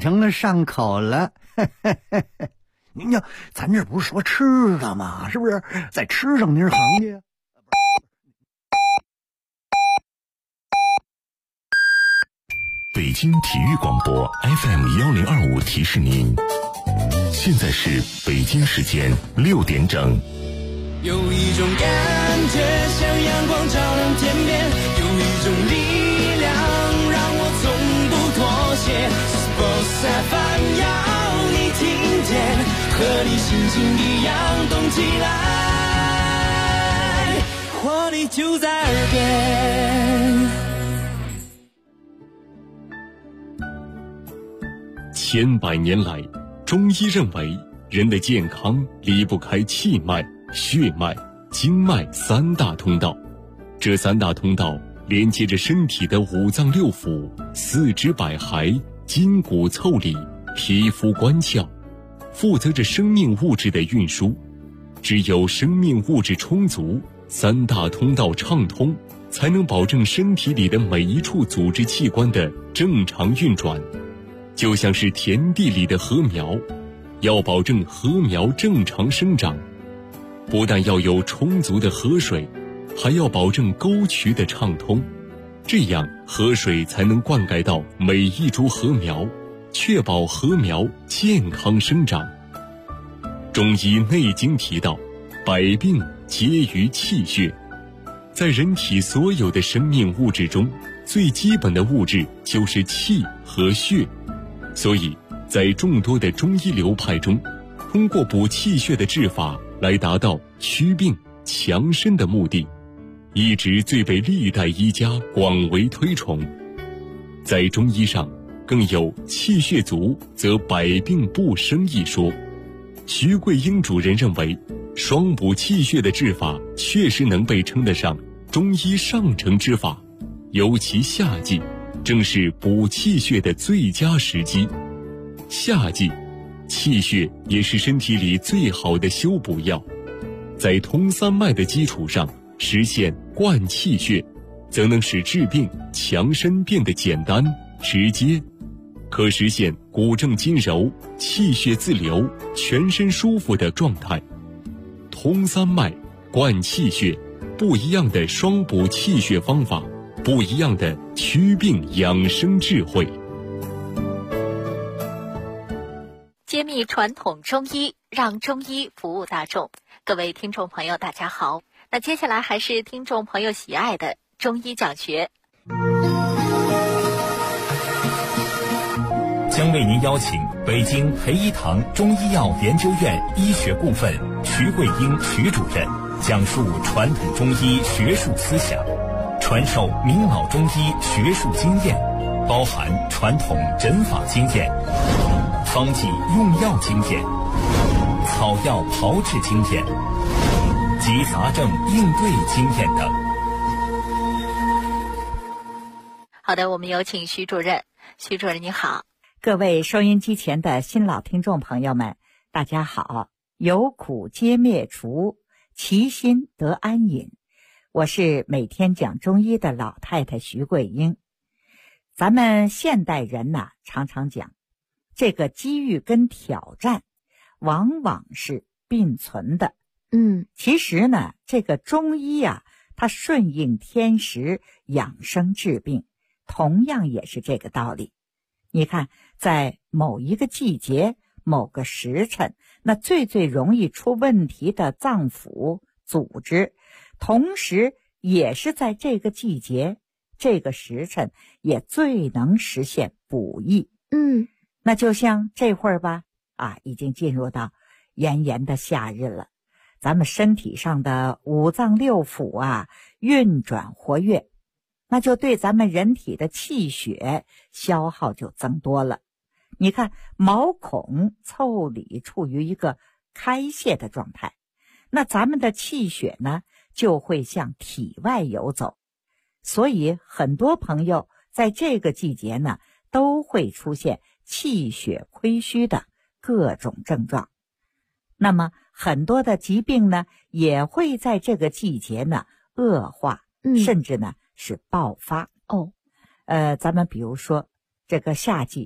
成了上口了。您呀，咱这不是说吃的吗？是不是在吃上您是行家？ 北京体育广播 FM1025提示您，现在是北京时间6点整。 有一种感觉像阳光照亮天边，有一种力量让我从不妥协。Sports FM 要你听见，和你心情一样动起来，活力就在耳边。 千百年来，中医认为人的健康离不开气脉、血脉、经脉3大通道。这3大通道连接着身体的5脏6腑、四肢百骸、筋骨腠理、皮肤关窍，负责着生命物质的运输。只有生命物质充足，3大通道畅通，才能保证身体里的每一处组织器官的正常运转。就像是田地里的禾苗，要保证禾苗正常生长，不但要有充足的河水，还要保证沟渠的畅通，这样河水才能灌溉到每一株禾苗，确保禾苗健康生长。中医内经提到，百病皆于气血。在人体所有的生命物质中，最基本的物质就是气和血。所以在众多的中医流派中，通过补气血的治法来达到祛病强身的目的，一直最被历代医家广为推崇。在中医上更有气血足则百病不生一说。徐桂英主任认为，双补气血的治法确实能被称得上中医上乘之法，尤其夏季正是补气血的最佳时机。夏季，气血也是身体里最好的修补药。在通3脉的基础上实现灌气血，则能使治病强身变得简单直接，可实现骨正筋柔、气血自流、全身舒服的状态。通3脉，灌气血，不一样的双补气血方法，不一样的祛病养生智慧。 揭秘传统中医，让中医服务大众。各位听众朋友大家好，那接下来还是听众朋友喜爱的中医讲学， 将为您邀请北京培一堂中医药研究院医学部分徐桂英徐主任讲述传统中医学术思想，传授明老中医学术经验，包含传统诊法经验、方剂用药经验、草药炮制经验及杂症应对经验等。 好的，我们有请徐主任。徐主任你好。 各位收音机前的新老听众朋友们，大家好。有苦皆灭除，其心得安隐。我是每天讲中医的老太太徐桂英。咱们现代人呢，常常讲这个机遇跟挑战往往是并存的。其实呢，这个中医啊，它顺应天时，养生治病，同样也是这个道理。你看，在某一个季节、某个时辰，那最容易出问题的脏腑组织，同时也是在这个季节、这个时辰也最能实现补益。那就像这会儿吧，已经进入到炎炎的夏日了，咱们身体上的5脏6腑啊运转活跃，那就对咱们人体的气血消耗就增多了。你看，毛孔腠理处于一个开泄的状态，那咱们的气血呢就会向体外游走，所以很多朋友在这个季节呢都会出现气血亏虚的各种症状。那么很多的疾病呢也会在这个季节呢恶化，甚至呢是爆发。咱们比如说这个夏季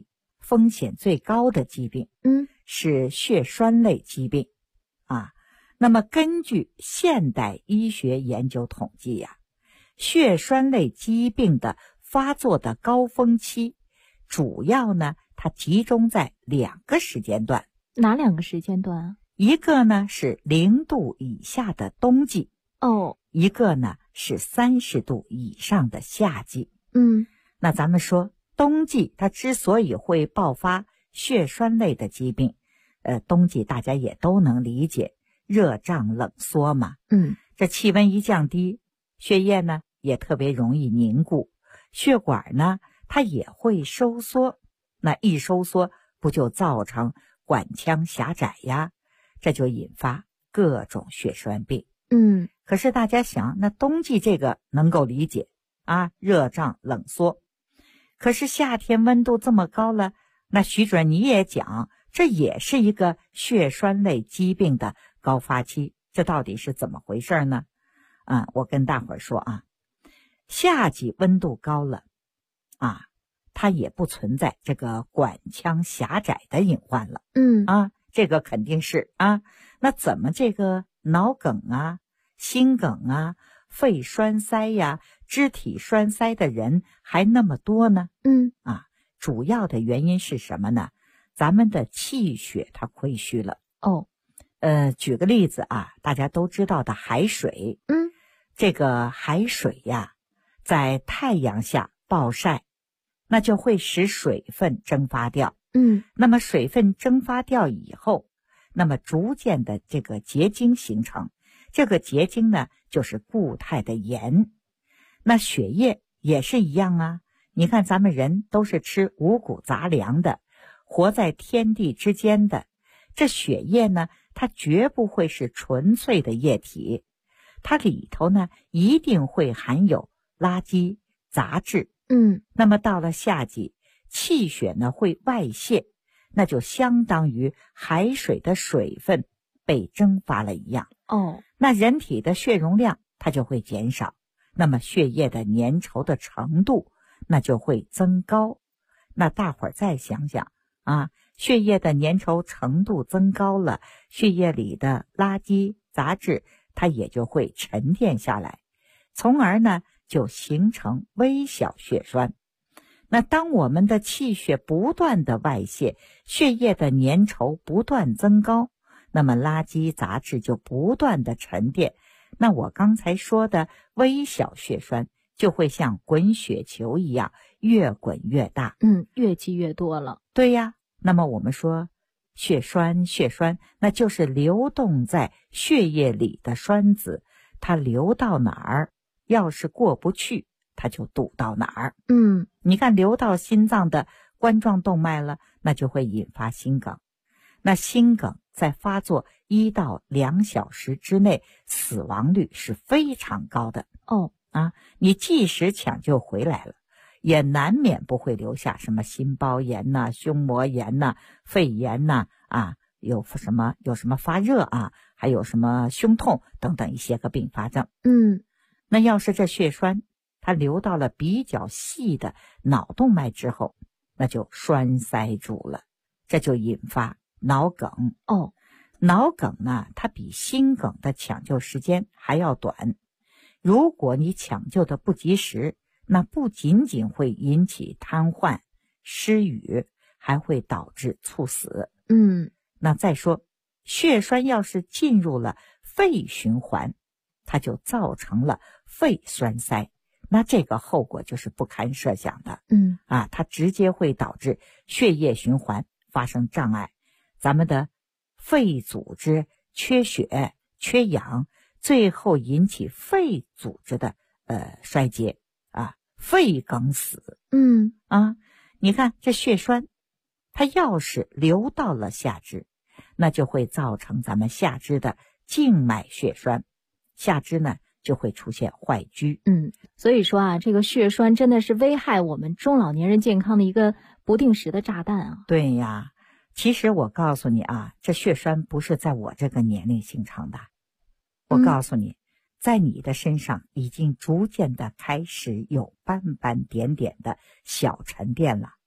风险最高的疾病，是血栓类疾病啊。那么根据现代医学研究统计呀，血栓类疾病的发作的高峰期，主要呢它集中在2个时间段。 哪2个时间段啊？ 一个呢是0度以下的冬季，一个呢是30度以上的夏季。那咱们说冬季它之所以会爆发血栓类的疾病，冬季大家也都能理解，热胀冷缩嘛。这气温一降低，血液呢也特别容易凝固，血管呢它也会收缩，那一收缩不就造成管腔狭窄呀，这就引发各种血栓病。可是大家想，那冬季这个能够理解啊，热胀冷缩。可是夏天温度这么高了，那徐主任你也讲，这也是一个血栓类疾病的高发期，这到底是怎么回事呢？我跟大伙儿说啊，夏季温度高了啊，它也不存在这个管腔狭窄的隐患了。这个肯定是啊。那怎么这个脑梗啊、心梗啊、肺栓塞呀、肢体栓塞的人还那么多呢？主要的原因是什么呢？咱们的气血它亏虚了。举个例子啊，大家都知道的海水。这个海水呀，在太阳下暴晒，那就会使水分蒸发掉。那么水分蒸发掉以后，那么逐渐的这个结晶形成，这个结晶呢就是固态的盐。那血液也是一样啊，你看咱们人都是吃五谷杂粮的，活在天地之间的，这血液呢它绝不会是纯粹的液体，它里头呢一定会含有垃圾杂质。那么到了夏季，气血呢会外泄，那就相当于海水的水分被蒸发了一样。那人体的血容量它就会减少，那么血液的粘稠的程度那就会增高。那大伙儿再想想啊，血液的粘稠程度增高了，血液里的垃圾杂质它也就会沉淀下来，从而呢就形成微小血栓。那当我们的气血不断的外泄，血液的粘稠不断增高，那么垃圾杂质就不断的沉淀，那我刚才说的微小血栓就会像滚雪球一样越滚越大。 越积越多了。 对呀，那么我们说血栓那就是流动在血液里的栓子，它流到哪儿，要是过不去它就堵到哪儿。你看流到心脏的冠状动脉了，那就会引发心梗。那心梗在发作1到2小时之内，死亡率是非常高的。你即使抢救回来了，也难免不会留下什么心包炎呐、胸膜炎呐、肺炎呐有什么发热啊，还有什么胸痛等等一些个并发症。那要是这血栓它流到了比较细的脑动脉之后，那就栓塞住了，这就引发脑梗。脑梗呢，它比心梗的抢救时间还要短。如果你抢救的不及时，那不仅仅会引起瘫痪、失语，还会导致猝死。那再说，血栓要是进入了肺循环，它就造成了肺栓塞，那这个后果就是不堪设想的。它直接会导致血液循环发生障碍，咱们的肺组织缺血、缺氧，最后引起肺组织的衰竭肺梗死。你看这血栓它要是流到了下肢，那就会造成咱们下肢的静脉血栓，下肢呢就会出现坏疽。 所以说啊，这个血栓真的是危害我们中老年人健康的一个不定时的炸弹啊。 对呀，其实我告诉你啊，这血栓不是在我这个年龄形成的，我告诉你，在你的身上已经逐渐的开始有斑斑点点的小沉淀了。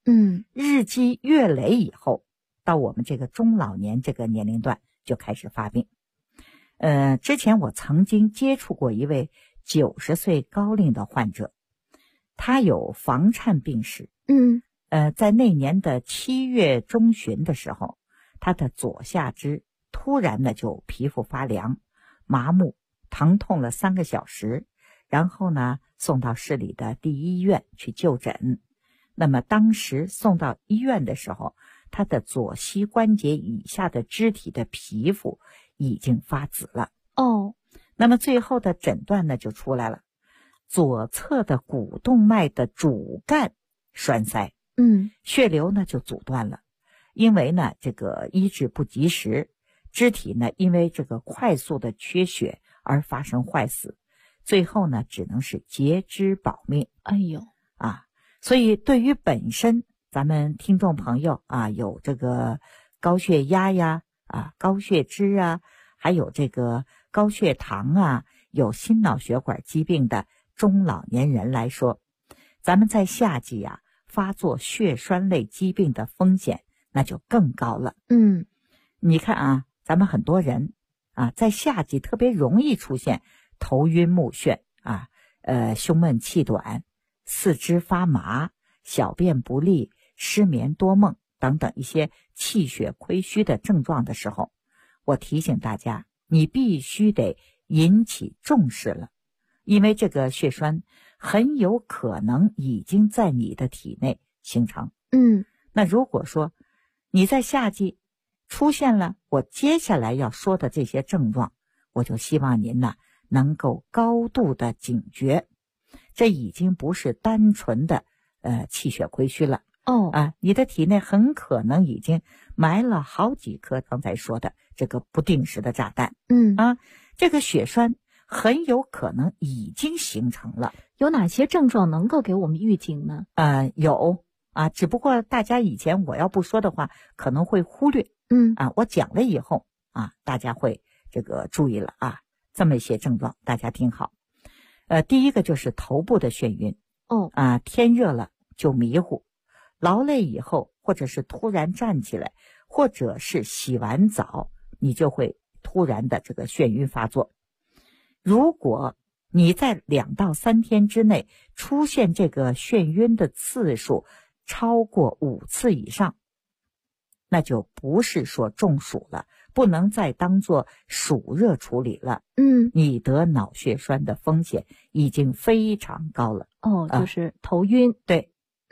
日积月累以后，到我们这个中老年这个年龄段就开始发病。之前我曾经接触过一位90岁高龄的患者，他有房颤病史。在那年的7月中旬的时候，他的左下肢突然呢就皮肤发凉、麻木、疼痛了3个小时，然后呢送到市里的第一医院去就诊。那么当时送到医院的时候，他的左膝关节以下的肢体的皮肤已经发紫了。那么最后的诊断呢就出来了，左侧的股动脉的主干栓塞，血流呢就阻断了。因为呢这个医治不及时，肢体呢因为这个快速的缺血而发生坏死，最后呢只能是截肢保命。所以对于本身咱们听众朋友有这个高血压呀高血脂还有这个高血糖有心脑血管疾病的中老年人来说，咱们在夏季发作血栓类疾病的风险那就更高了。你看咱们很多人在夏季特别容易出现头晕目眩胸闷气短、四肢发麻、小便不利、失眠多梦等等一些气血亏虚的症状的时候，我提醒大家，你必须得引起重视了，因为这个血栓很有可能已经在你的体内形成。那如果说你在夏季出现了我接下来要说的这些症状，我就希望您能够高度的警觉，这已经不是单纯的气血亏虚了。你的体内很可能已经埋了好几颗刚才说的这个不定时的炸弹。这个血栓很有可能已经形成了。 有哪些症状能够给我们预警呢？ 有只不过大家以前我要不说的话可能会忽略。我讲了以后大家会这个注意了这么一些症状大家听好。第一个就是头部的眩晕。天热了就迷糊，劳累以后或者是突然站起来，或者是洗完澡，你就会突然的这个眩晕发作。如果你在2到3天之内出现这个眩晕的次数超过5次以上，那就不是说中暑了，不能再当作暑热处理了。你得脑血栓的风险已经非常高了。 就是头晕。 对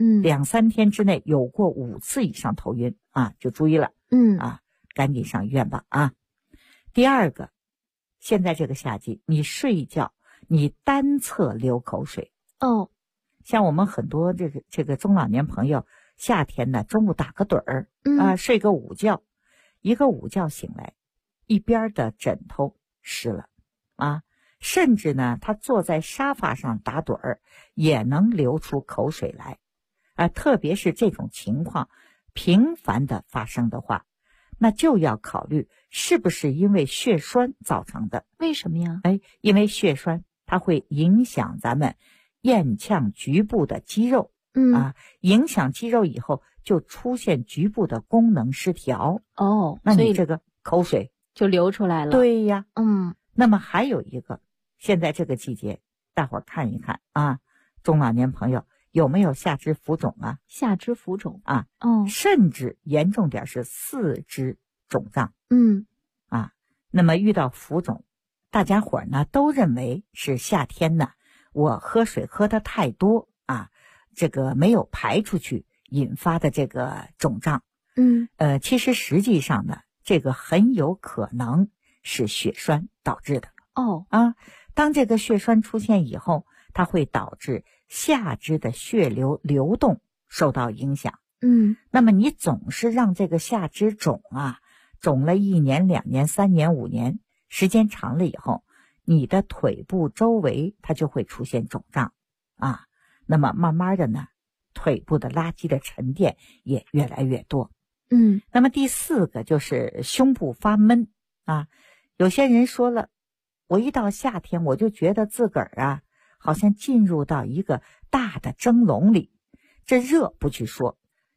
，2、3天之内有过5次以上头晕就注意了。赶紧上医院吧。第二个，现在这个夏季你睡觉你单侧流口水。像我们很多这个中老年朋友，夏天呢中午打个盹儿睡个午觉，一个午觉醒来，一边的枕头湿了甚至呢他坐在沙发上打盹儿也能流出口水来特别是这种情况频繁的发生的话，那就要考虑是不是因为血栓造成的。 为什么呀？ 因为血栓它会影响咱们咽腔局部的肌肉影响肌肉以后就出现局部的功能失调。那你这个口水就流出来了。 对呀。那么还有一个，现在这个季节大伙儿看一看中老年朋友有没有下肢浮肿下肢浮肿甚至严重点是四肢肿胀。那么遇到浮肿，大家伙儿呢都认为是夏天呢我喝水喝得太多这个没有排出去引发的这个肿胀。其实实际上呢，这个很有可能是血栓导致的。当这个血栓出现以后，它会导致下肢的血流流动受到影响。那么你总是让这个下肢肿肿了1年、2年、3年、5年，时间长了以后，你的腿部周围它就会出现肿胀那么慢慢的呢，腿部的垃圾的沉淀也越来越多。那么第4个就是胸部发闷有些人说了，我一到夏天我就觉得自个儿好像进入到一个大的蒸笼里，这热不去说，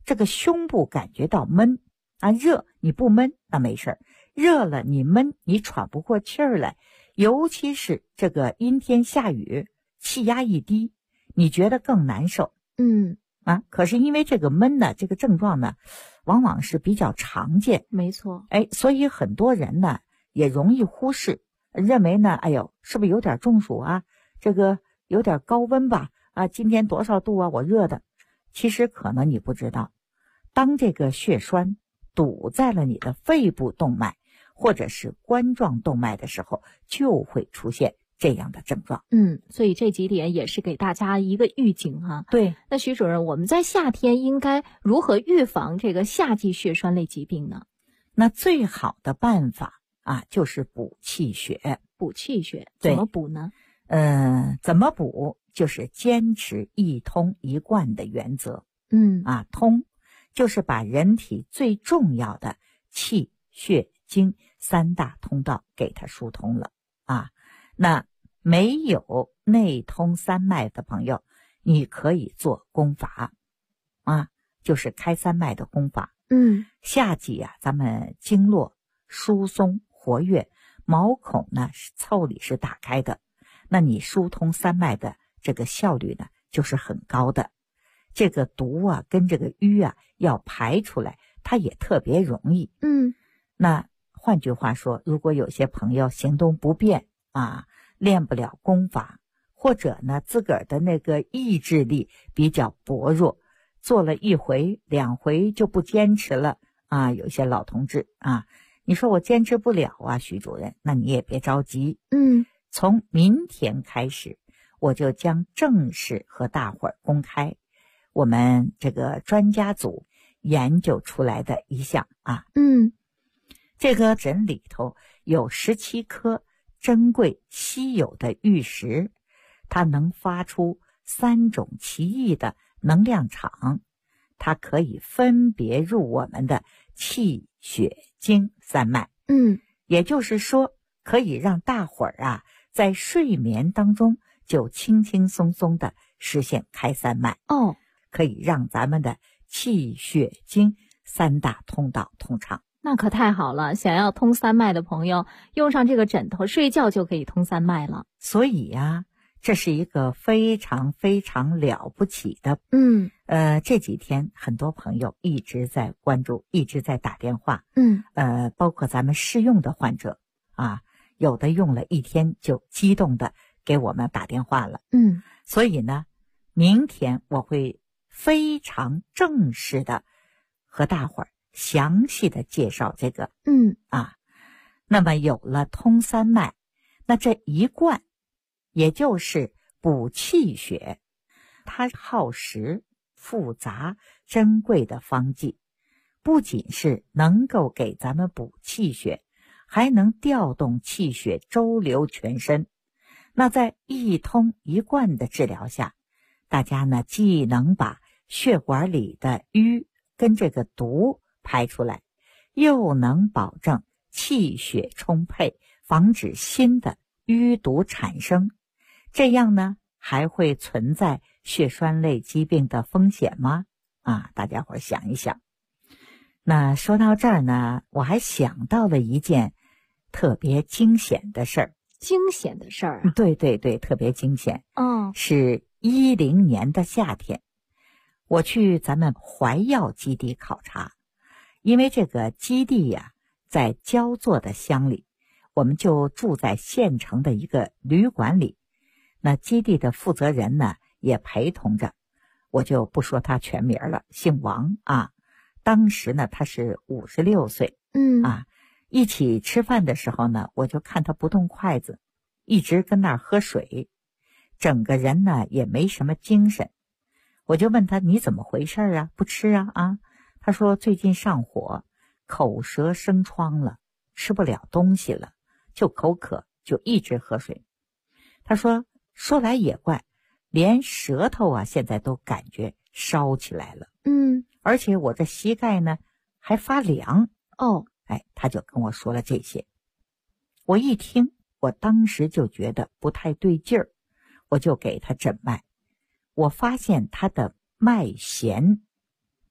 这个胸部感觉到闷啊，热你不闷那没事儿，热了你闷，你喘不过气儿来，尤其是这个阴天下雨，气压一低，你觉得更难受。可是因为这个闷呢，这个症状呢，往往是比较常见， 没错。 所以很多人呢也容易忽视，认为呢，是不是有点中暑啊？这个有点高温吧？啊，今天多少度啊？我热的。其实可能你不知道，当这个血栓堵在了你的肺部动脉或者是冠状动脉的时候，就会出现这样的症状。 所以这几点也是给大家一个预警啊。 对， 那徐主任，我们在夏天应该如何预防这个夏季血栓类疾病呢？ 那最好的办法啊，就是补气血。 补气血怎么补呢？ 怎么补？就是坚持一通一贯的原则。通就是把人体最重要的气血精三大通道给它疏通了啊。那没有内通三脉的朋友，你可以做功法啊，就是开三脉的功法。夏季啊，咱们经络疏松活跃，毛孔呢腠理是打开的，那你疏通三脉的这个效率呢就是很高的。这个毒啊跟这个瘀啊要排出来，它也特别容易。那换句话说，如果有些朋友行动不便啊，练不了功法，或者呢自个儿的那个意志力比较薄弱，做了一回两回就不坚持了啊。有些老同志啊，你说我坚持不了啊，徐主任，那你也别着急。从明天开始，我就将正式和大伙儿公开我们这个专家组研究出来的一项啊。这个诊里头有17颗珍贵稀有的玉石，它能发出3种奇异的能量场，它可以分别入我们的气血精三脉。也就是说，可以让大伙儿啊在睡眠当中就轻轻松松的实现开三脉。可以让咱们的气血精三大通道通畅。 那可太好了，想要通三脉的朋友用上这个枕头睡觉就可以通三脉了。 所以呀，这是一个非常非常了不起的。这几天很多朋友一直在关注，一直在打电话。包括咱们试用的患者啊，有的用了1天就激动的给我们打电话了。所以呢，明天我会非常正式的和大伙儿详细的介绍这个。那么有了通三脉，那这一贯也就是补气血，它耗时复杂珍贵的方剂，不仅是能够给咱们补气血，还能调动气血周流全身。那在一通一贯的治疗下，大家呢既能把血管里的瘀跟这个毒排出来，又能保证气血充沛，防止新的淤毒产生。这样呢还会存在血栓类疾病的风险吗？大家伙想一想。那说到这儿呢，我还想到了一件特别惊险的事儿。 惊险的事儿啊？ 对对对，特别惊险。是10年的夏天，我去咱们怀药基地考察。因为这个基地呀，在焦作的乡里，我们就住在县城的一个旅馆里。那基地的负责人呢也陪同着，我就不说他全名了，姓王啊。当时呢他是56岁。一起吃饭的时候呢，我就看他不动筷子，一直跟那儿喝水，整个人呢也没什么精神。我就问他，你怎么回事啊？不吃啊？他说最近上火，口舌生疮了，吃不了东西了，就口渴，就一直喝水。他说说来也怪，连舌头啊现在都感觉烧起来了。而且我这膝盖呢还发凉。他就跟我说了这些。我一听，我当时就觉得不太对劲儿，我就给他诊脉。我发现他的脉弦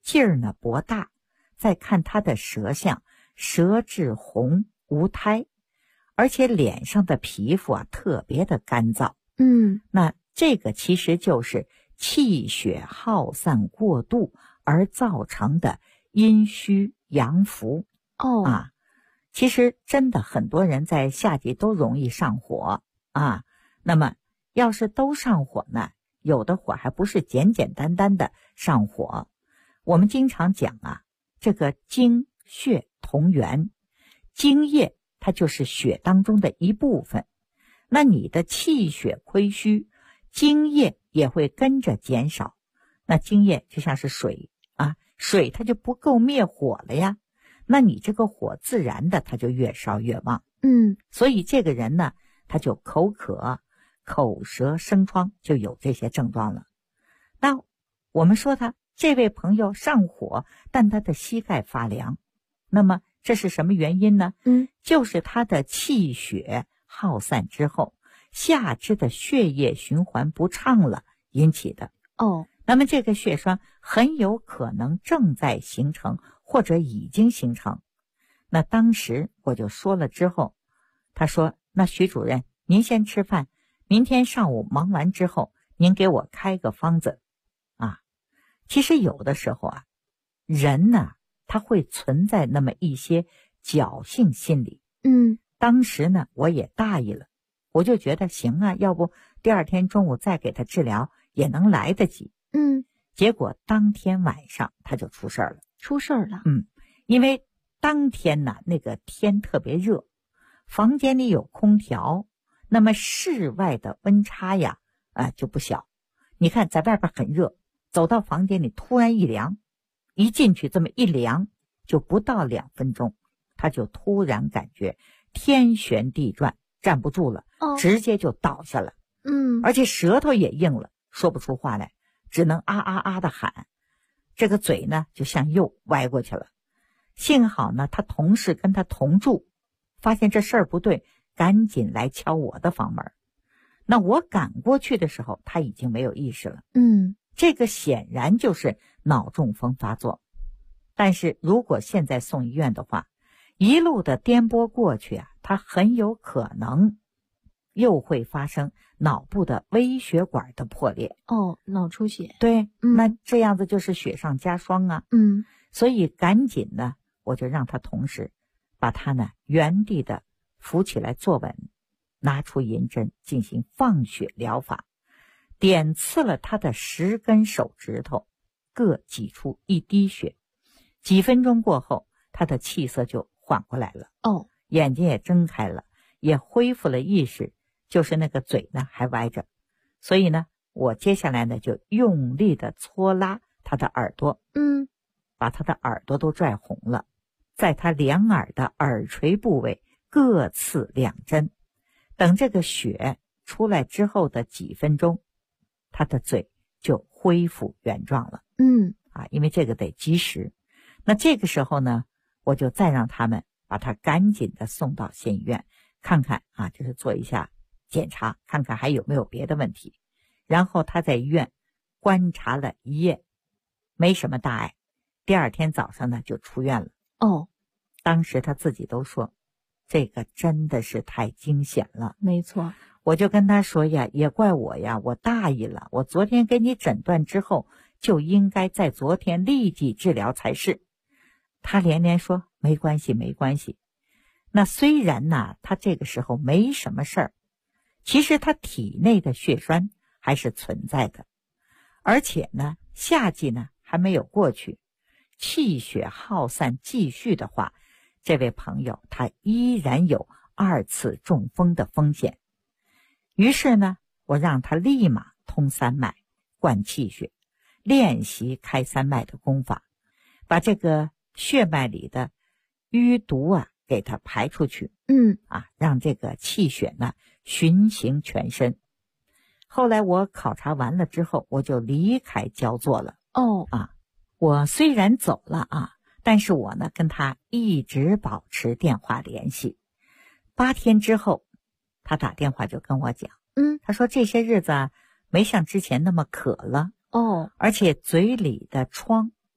劲儿呢博大。再看他的舌象，舌质红无苔，而且脸上的皮肤啊特别的干燥。那这个其实就是气血耗散过度而造成的阴虚阳浮。其实真的很多人在夏季都容易上火啊。那么要是都上火呢，有的火还不是简简单单的上火。我们经常讲啊，这个精血同源，精液它就是血当中的一部分。那你的气血亏虚，精液也会跟着减少。那精液就像是水啊，水它就不够灭火了呀。那你这个火自然的它就越烧越旺。所以这个人呢，他就口渴、口舌生疮，就有这些症状了。那我们说他这位朋友上火，但他的膝盖发凉，那么这是什么原因呢？就是他的气血耗散之后，下肢的血液循环不畅了引起的。那么这个血栓很有可能正在形成，或者已经形成。那当时我就说了之后，他说，那徐主任您先吃饭，明天上午忙完之后您给我开个方子啊。其实有的时候啊，人呢他会存在那么一些侥幸心理。当时呢我也大意了，我就觉得行啊，要不第二天中午再给他治疗也能来得及。结果当天晚上他就出事儿了。因为当天呢那个天特别热，房间里有空调，那么室外的温差呀就不小。你看在外边很热，走到房间里突然一凉，一进去这么一凉，就不到2分钟，他就突然感觉天旋地转，站不住了，直接就倒下了。而且舌头也硬了，说不出话来，只能啊啊啊的喊，这个嘴呢就向右歪过去了。幸好呢他同事跟他同住，发现这事儿不对，赶紧来敲我的房门。那我赶过去的时候，他已经没有意识了。这个显然就是脑中风发作。但是如果现在送医院的话，一路的颠簸过去啊，他很有可能又会发生脑部的微血管的破裂。 脑出血。 对，那这样子就是雪上加霜啊。所以赶紧呢，我就让他同事把他呢原地的扶起来坐稳，拿出银针进行放血疗法，点刺了他的10根手指头，各挤出1滴血。几分钟过后，他的气色就缓过来了。眼睛也睁开了，也恢复了意识，就是那个嘴呢还歪着。所以呢，我接下来呢就用力的搓拉他的耳朵，把他的耳朵都拽红了，在他两耳的耳垂部位各刺2针。等这个血出来之后的几分钟，他的嘴就恢复原状了。因为这个得及时。那这个时候呢，我就再让他们把他赶紧的送到县医院看看啊，就是做一下检查，看看还有没有别的问题。然后他在医院观察了1夜，没什么大碍。第2天早上呢就出院了。当时他自己都说，这个真的是太惊险了。 没错。 我就跟他说呀，也怪我呀，我大意了，我昨天给你诊断之后，就应该在昨天立即治疗才是。他连连说没关系没关系。那虽然呢他这个时候没什么事儿，其实他体内的血栓还是存在的，而且呢夏季呢还没有过去，气血耗散继续的话，这位朋友他依然有2次中风的风险。于是呢，我让他立马通3脉，灌气血，练习开3脉的功法，把这个血脉里的淤毒啊给它排出去。让这个气血呢循行全身。后来我考察完了之后，我就离开焦作了。我虽然走了啊，但是我呢跟他一直保持电话联系。8天之后，他打电话就跟我讲，他说这些日子啊没像之前那么渴了，而且嘴里的疮啊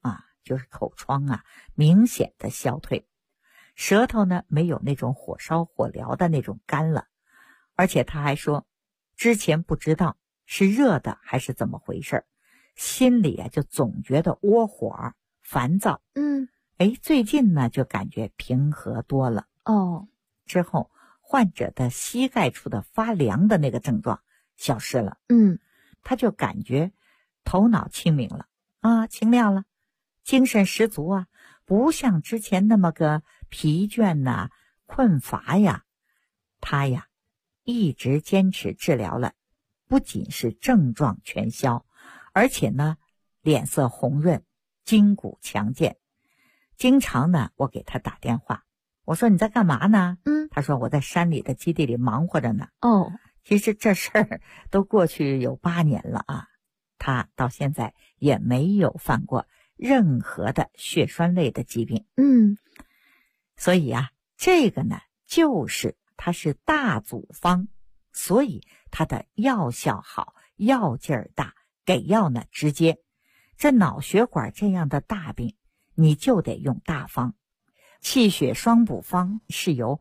就是口疮啊，明显的消退，舌头呢没有那种火烧火燎的那种干了，而且他还说，之前不知道是热的还是怎么回事，心里啊就总觉得窝火、烦躁。最近呢就感觉平和多了。之后患者的膝盖处的发凉的那个症状消失了。他就感觉头脑清明了啊，清亮了，精神十足啊，不像之前那么个疲倦呐、困乏呀。他呀一直坚持治疗了，不仅是症状全消，而且呢脸色红润，筋骨强健。经常呢我给他打电话，我说你在干嘛呢？他说我在山里的基地里忙活着呢。其实这事儿都过去有8年了啊，他到现在也没有犯过任何的血栓类的疾病。所以啊，这个呢就是它是大组方，所以它的药效好，药劲儿大，给药呢直接。这脑血管这样的大病，你就得用大方。气血双补方是由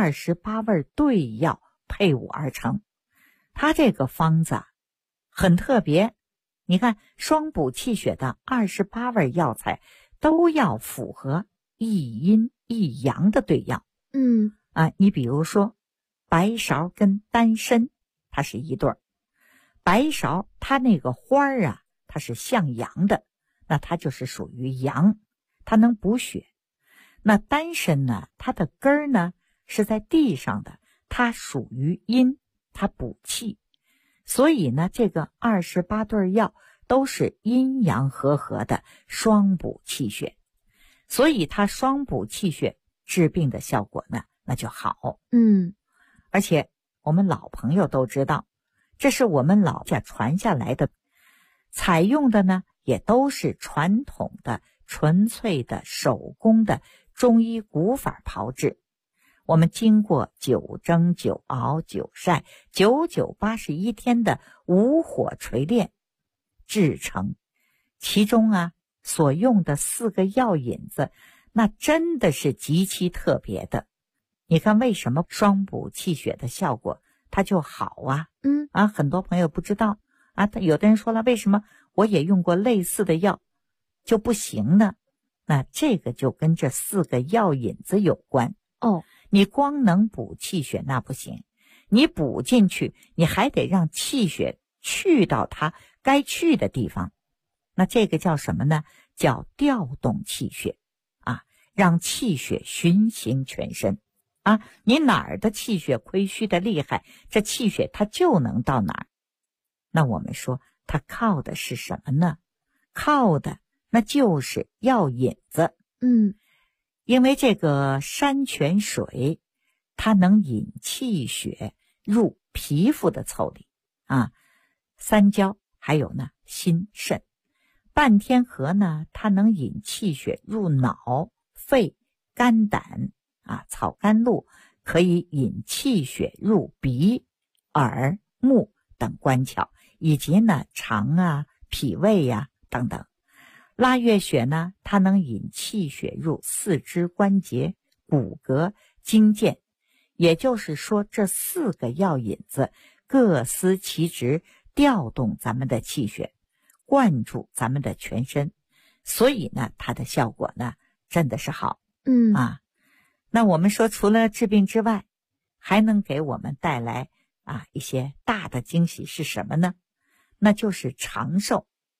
28味对药配伍而成，它这个方子很特别。你看，双补气血的28味药材都要符合一阴一阳的对药。你比如说白芍跟丹参，它是一对儿。白芍它那个花儿啊，它是向阳的，那它就是属于阳，它能补血。那丹参呢，它的根儿呢是在地上的，它属于阴，它补气。所以呢，这个28对药都是阴阳和合的双补气血，所以它双补气血治病的效果呢那就好。而且我们老朋友都知道，这是我们老家传下来的，采用的呢也都是传统的纯粹的手工的中医古法炮制。我们经过9蒸9熬9晒981天的无火锤炼制成，其中啊所用的4个药引子，那真的是极其特别的。你看为什么双补气血的效果它就好啊？很多朋友不知道啊，有的人说了，为什么我也用过类似的药就不行呢？那这个就跟这4个药引子有关。你光能补气血那不行，你补进去，你还得让气血去到它该去的地方。那这个叫什么呢？叫调动气血啊，让气血循行全身啊。你哪儿的气血亏虚的厉害，这气血它就能到哪儿。那我们说它靠的是什么呢？靠的那就是药引子。因为这个山泉水它能引气血入皮肤的腠理啊，三焦还有呢心肾。半天河呢，它能引气血入脑、肺、肝胆啊，草甘露可以引气血入鼻、耳、目等关窍，以及呢肠啊、脾胃呀等等。腊月雪呢，它能引气血入四肢关节、骨骼、筋腱。也就是说，这4个药引子各司其职，调动咱们的气血，灌注咱们的全身。所以呢，它的效果呢真的是好。那我们说，除了治病之外，还能给我们带来一些大的惊喜是什么呢？那就是长寿。